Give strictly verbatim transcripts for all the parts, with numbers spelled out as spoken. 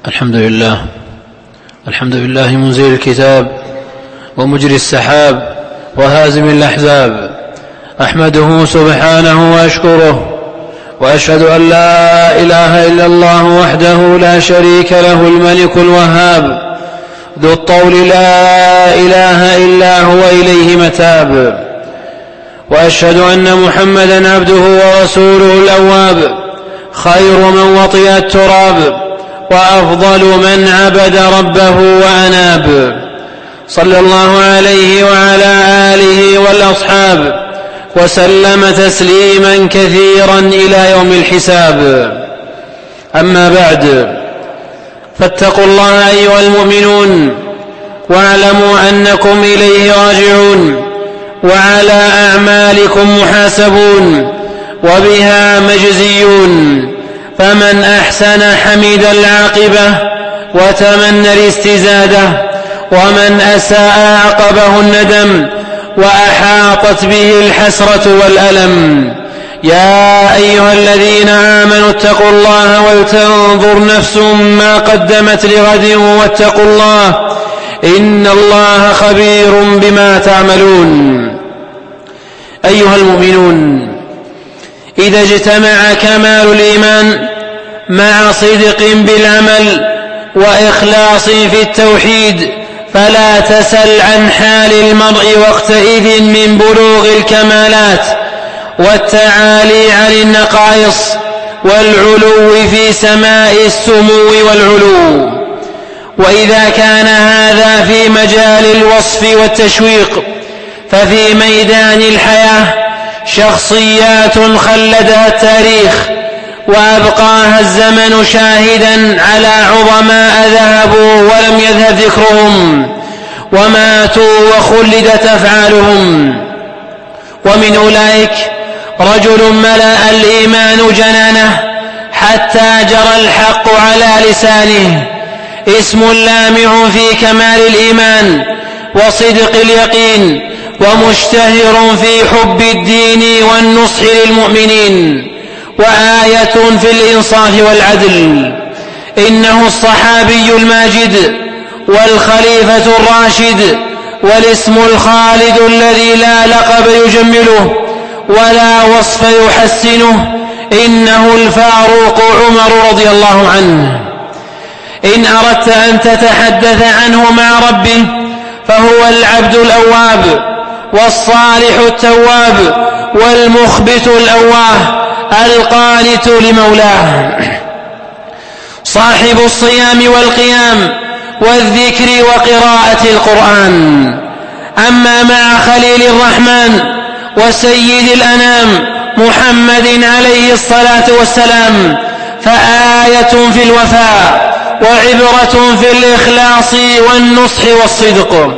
الحمد لله الحمد لله منزل الكتاب ومجري السحاب وهازم الأحزاب، أحمده سبحانه وأشكره، وأشهد أن لا إله إلا الله وحده لا شريك له الملك الوهاب ذو الطول لا إله إلا هو إليه متاب، وأشهد أن محمدا عبده ورسوله الأواب، خير من وطئ التراب وأفضل من عبد ربه وأناب، صلى الله عليه وعلى آله والأصحاب وسلم تسليما كثيرا إلى يوم الحساب. أما بعد، فاتقوا الله أيها المؤمنون، واعلموا أنكم إليه راجعون، وعلى أعمالكم محاسبون، وبها مجزيون، فمن أحسن حمد العاقبة وتمنى الاستزادة، ومن أساء عقبه الندم وأحاطت به الحسرة والألم. يا أيها الذين آمنوا اتقوا الله ولتنظر نفس ما قدمت لغد واتقوا الله إن الله خبير بما تعملون. أيها المؤمنون، إذا اجتمع كمال الإيمان مع صدق بالعمل وإخلاص في التوحيد، فلا تسل عن حال المرء وقتئذ من بلوغ الكمالات والتعالي عن النقائص والعلو في سماء السمو والعلو. وإذا كان هذا في مجال الوصف والتشويق، ففي ميدان الحياة شخصيات خلدها التاريخ وأبقاها الزمن شاهدا على عظماء ذهبوا ولم يذهب ذكرهم، وماتوا وخلدت أفعالهم. ومن أولئك رجل ملأ الإيمان جنانه حتى جرى الحق على لسانه، اسم لامع في كمال الإيمان وصدق اليقين، ومشتهر في حب الدين والنصح للمؤمنين، وآية في الإنصاف والعدل. إنه الصحابي الماجد والخليفة الراشد، والاسم الخالد الذي لا لقب يجمله ولا وصف يحسنه، إنه الفاروق عمر رضي الله عنه. إن أردت أن تتحدث عنه مع ربه فهو العبد الأواب والصالح التواب والمخبت الأواه القانت لمولاه، صاحب الصيام والقيام والذكر وقراءة القرآن. أما مع خليل الرحمن وسيد الأنام محمد عليه الصلاة والسلام فآية في الوفاء وعبرة في الإخلاص والنصح والصدق.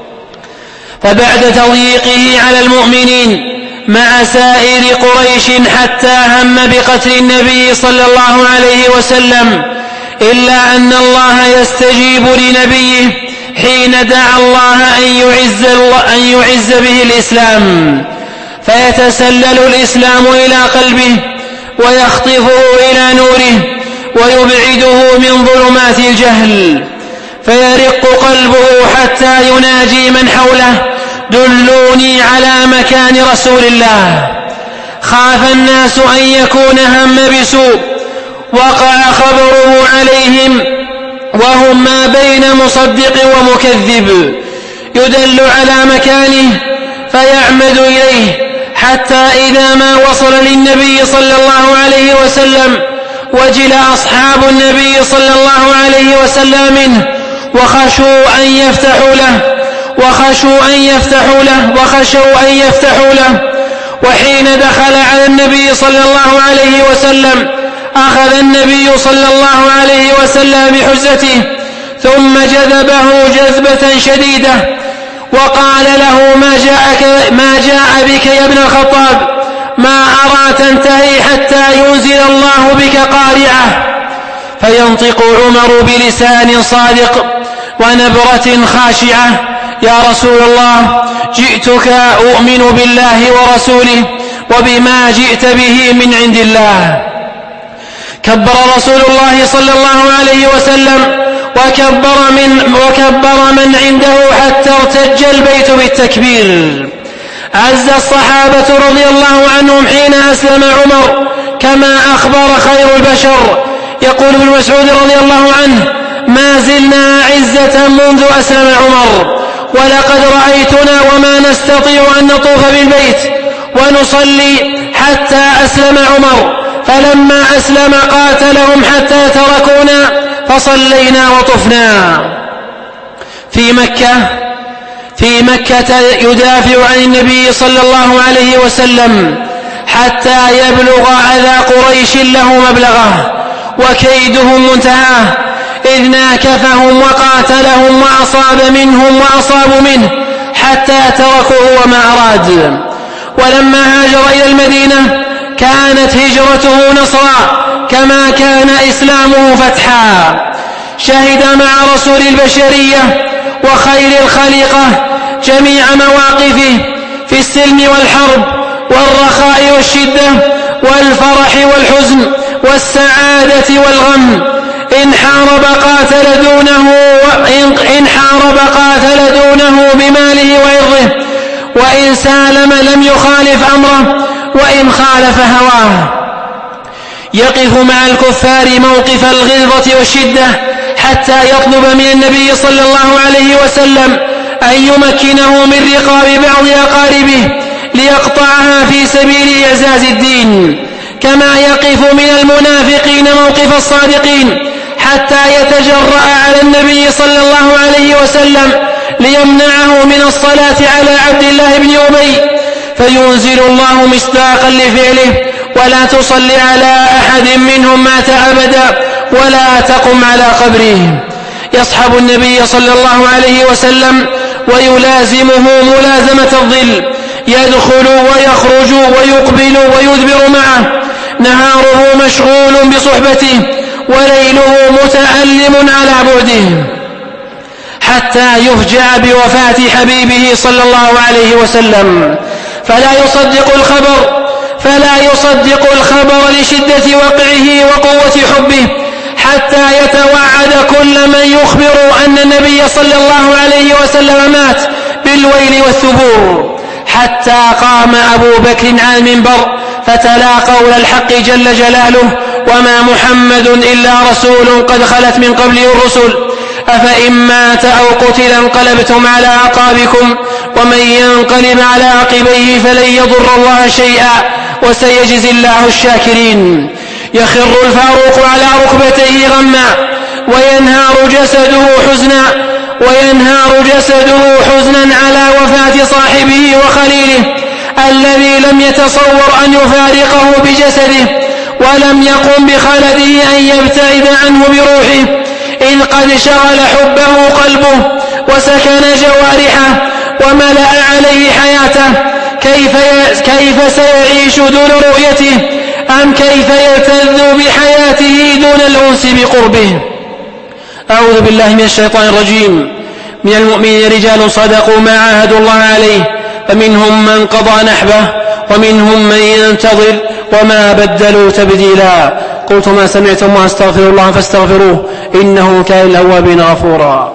فبعد تضييقه على المؤمنين مع سائر قريش حتى هم بقتل النبي صلى الله عليه وسلم، إلا أن الله يستجيب لنبيه حين دعا الله أن يعز, الله أن يعز به الإسلام، فيتسلل الإسلام إلى قلبه ويخطفه إلى نوره ويبعده من ظلمات الجهل، فيرق قلبه حتى يناجي من حوله: دلوني على مكان رسول الله. خاف الناس أن يكون هم بسوء وقع خبره عليهم وهم ما بين مصدق ومكذب، يدل على مكانه فيعمد إليه، حتى إذا ما وصل للنبي صلى الله عليه وسلم وجل أصحاب النبي صلى الله عليه وسلم منه وخشوا أن يفتحوا له وخشوا أن يفتحوا له وخشوا أن يفتحوا له وحين دخل على النبي صلى الله عليه وسلم أخذ النبي صلى الله عليه وسلم بحجته، ثم جذبه جذبة شديدة وقال له: ما جاءك ما جاء بك يا ابن الخطاب؟ ما أرى تنتهي حتى ينزل الله بك قارعة. فينطق عمر بلسان صادق ونبرة خاشعة: يا رسول الله، جئتك أؤمن بالله ورسوله وبما جئت به من عند الله. كبر رسول الله صلى الله عليه وسلم وكبر من, وكبر من عنده حتى ارتج البيت بالتكبير. عز الصحابة رضي الله عنهم حين أسلم عمر كما أخبر خير البشر. يقول ابن مسعود رضي الله عنه: ما زلنا عزة منذ أسلم عمر، ولقد رأيتنا وما نستطيع أن نطوف بالبيت ونصلي حتى أسلم عمر، فلما أسلم قاتلهم حتى تركونا فصلينا وطفنا. في مكة في مكة يدافع عن النبي صلى الله عليه وسلم حتى يبلغ أذى قريش له مبلغه وكيدهم منتهاه، إذ ناكفهم وقاتلهم وأصاب منهم وأصابوا منه حتى تركوه وما أراد. ولما هاجر إلى المدينة كانت هجرته نصرا كما كان إسلامه فتحا. شهد مع رسول البشرية وخير الخليقة جميع مواقفه في السلم والحرب والرخاء والشدة والفرح والحزن والسعادة والغم. إن حارب قاتل دونه إن حارب قاتل دونه بماله وعرضه، وإن سالم لم يخالف أمره وإن خالف هواه. يقف مع الكفار موقف الغلظة والشدة حتى يطلب من النبي صلى الله عليه وسلم أن يمكنه من رقاب بعض أقاربه ليقطعها في سبيل إعزاز الدين، كما يقف من المنافقين موقف الصادقين حتى يتجرأ على النبي صلى الله عليه وسلم ليمنعه من الصلاة على عبد الله بن أبي، فينزل الله مصداقا لفعله: ولا تصلي على أحد منهم مات أبدا ولا تقم على قبره. يصحب النبي صلى الله عليه وسلم ويلازمه ملازمة الظل، يدخل ويخرج ويقبل ويدبر معه، نهاره مشغول بصحبته وليله متألم على بعده، حتى يفجع بوفاة حبيبه صلى الله عليه وسلم، فلا يصدق الخبر فلا يصدق الخبر لشدة وقعه وقوة حبه، حتى يتوعد كل من يخبر أن النبي صلى الله عليه وسلم مات بالويل والثبور. حتى قام أبو بكر على المنبر فتلا قول الحق جل جلاله: وما محمد إلا رسول قد خلت من قبله الرسل أفإن مات أو قتل انقلبتم على أعقابكم ومن ينقلب على عقبيه فلن يضر الله شيئا وسيجزي الله الشاكرين. يخر الفاروق على ركبتيه غما وينهار جسده حزنا وينهار جسده حزنا على وفاة صاحبه وخليله الذي لم يتصور أن يفارقه بجسده ولم يقم بخلده أن يبتعد عنه بروحه، إذ قد شغل حبه قلبه وسكن جوارحه وملأ عليه حياته. كيف, كيف سيعيش دون رؤيته؟ أم كيف يلتذ بحياته دون الأنس بقربه؟ أعوذ بالله من الشيطان الرجيم. من المؤمنين رجال صدقوا ما عاهدوا الله عليه، فمنهم من قضى نحبه ومنهم من ينتظر وما بدلوا تبديلا. قلت ما سمعتم واستغفر الله فاستغفروه إنه كان للأوابين غفورا.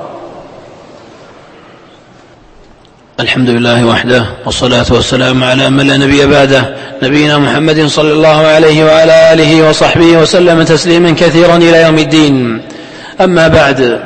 الحمد لله وحده والصلاة والسلام على من لا نبي بعده، نبينا محمد صلى الله عليه وعلى آله وصحبه وسلم تسليما كثيرا إلى يوم الدين. أما بعد،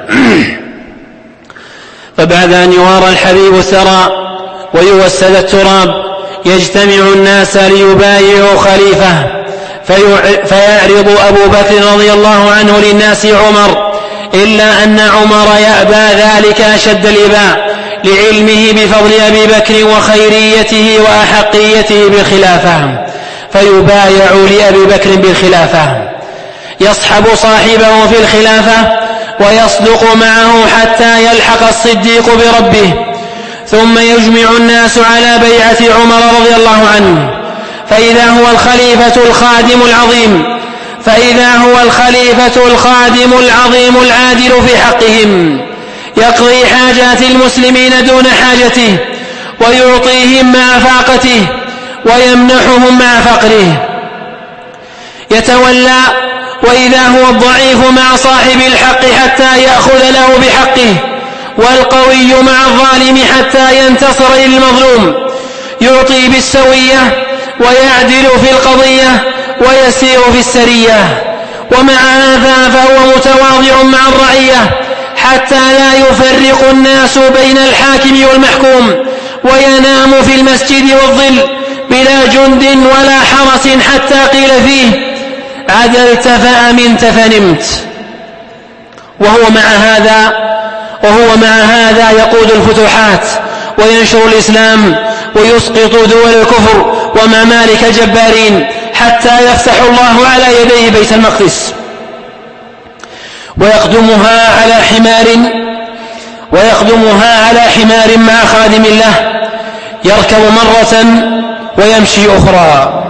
فبعد أن يوارى الحبيب الثرى ويوسد التراب يجتمع الناس ليبايعوا خليفة، فيعرض أبو بكر رضي الله عنه للناس عمر، إلا أن عمر يأبى ذلك أشد الإباء لعلمه بفضل أبي بكر وخيريته وأحقيته بالخلافة، فيبايع لأبي بكر بالخلافة، يصحب صاحبه في الخلافة ويصدق معه حتى يلحق الصديق بربه، ثم يجمع الناس على بيعة عمر رضي الله عنه، فإذا هو الخليفة الخادم العظيم فإذا هو الخليفة الخادم العظيم العادل في حقهم، يقضي حاجات المسلمين دون حاجته ويعطيهم مع فاقته ويمنحهم مع فقره، يتولى وإذا هو الضعيف مع صاحب الحق حتى يأخذ له بحقه، والقوي مع الظالم حتى ينتصر للمظلوم، يعطي بالسوية ويعدل في القضية ويسير في السرية. ومع هذا فهو متواضع مع الرعية حتى لا يفرق الناس بين الحاكم والمحكوم، وينام في المسجد والظل بلا جند ولا حرس حتى قيل فيه عدلت فأمنت فنمت. وهو مع هذا وهو مع هذا يقود الفتوحات وينشر الإسلام ويسقط دول الكفر وممالك الجبارين حتى يفتح الله على يديه بيت المقدس، ويقدمها على حمار ويقدمها على حمار مع خادم الله، يركب مرة ويمشي أخرى.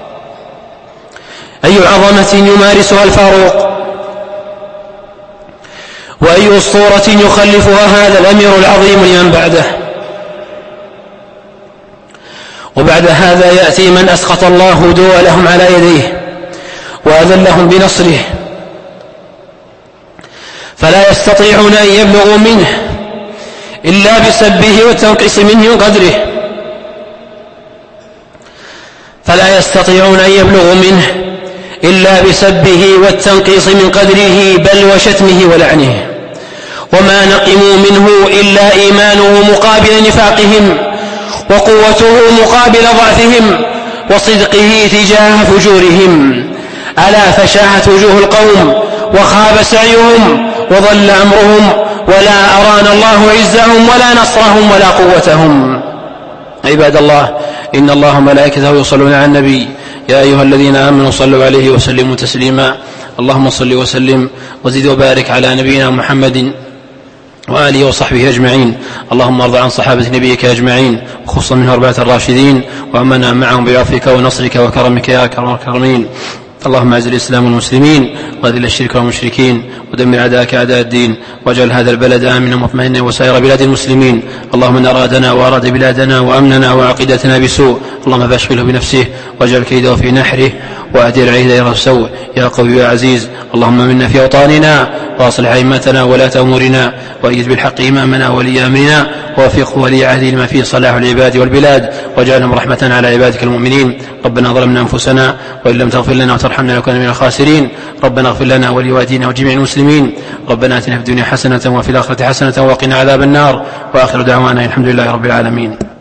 أي عظمة يمارسها الفاروق، وأي أسطورة يخلفها هذا الأمير العظيم لمن بعده. وبعد هذا يأتي من أسقط الله دولهم على يديه وأذلهم بنصره، فلا يستطيعون أن يبلغوا منه إلا بسبه والتنقيص منه قدره فلا يستطيعون أن يبلغوا منه إلا بسبه والتنقيص من قدره بل وشتمه ولعنه. وما نقموا منه إلا إيمانه مقابل نفاقهم، وقوته مقابل ضعفهم، وصدقه تجاه فجورهم. ألا فشاهت وجوه القوم وخاب سعيهم وضل أمرهم، ولا أرانا الله عزهم ولا نصرهم ولا قوتهم. عباد الله، إن الله وملائكته يصلون على النبي، يا أيها الذين آمنوا صلوا عليه وسلموا تسليما. اللهم صل وسلم وزد وبارك على نبينا محمد وآله وصحبه أجمعين. اللهم ارض عن صحابة نبيك أجمعين، وخصوصا من أربعة الراشدين، وأمنا معهم بعفوك ونصرك وكرمك يا أكرم الأكرمين. اللهم اعز الإسلام والمسلمين، وأذل الشرك والمشركين، ودمر أعداءك أعداء الدين، واجعل هذا البلد آمنا مطمئنا وسائر بلاد المسلمين. اللهم من أرادنا وأراد بلادنا وأمننا وعقيدتنا بسوء اللهم فاشغله بنفسه واجعل كيده في نحره وأدير عليه دائرة السوء يا قوي يا عزيز. اللهم منا في أوطاننا وأصلح أئمتنا ولاة أمورنا، وأيد بالحق إمامنا ولي أمرنا، ووفقه ولي عهده لما فيه صلاح العباد والبلاد، واجعلهم رحمة على عبادك المؤمنين. ربنا ظلمنا أنفسنا وإن لم تغفر لنا وترحمنا لنكن من الخاسرين. ربنا اغفر لنا ولوالدينا وجميع المسلمين. ربنا آتنا في الدنيا حسنة وفي الآخرة حسنة وقنا عذاب النار. وآخر دعوانا الحمد لله رب العالمين.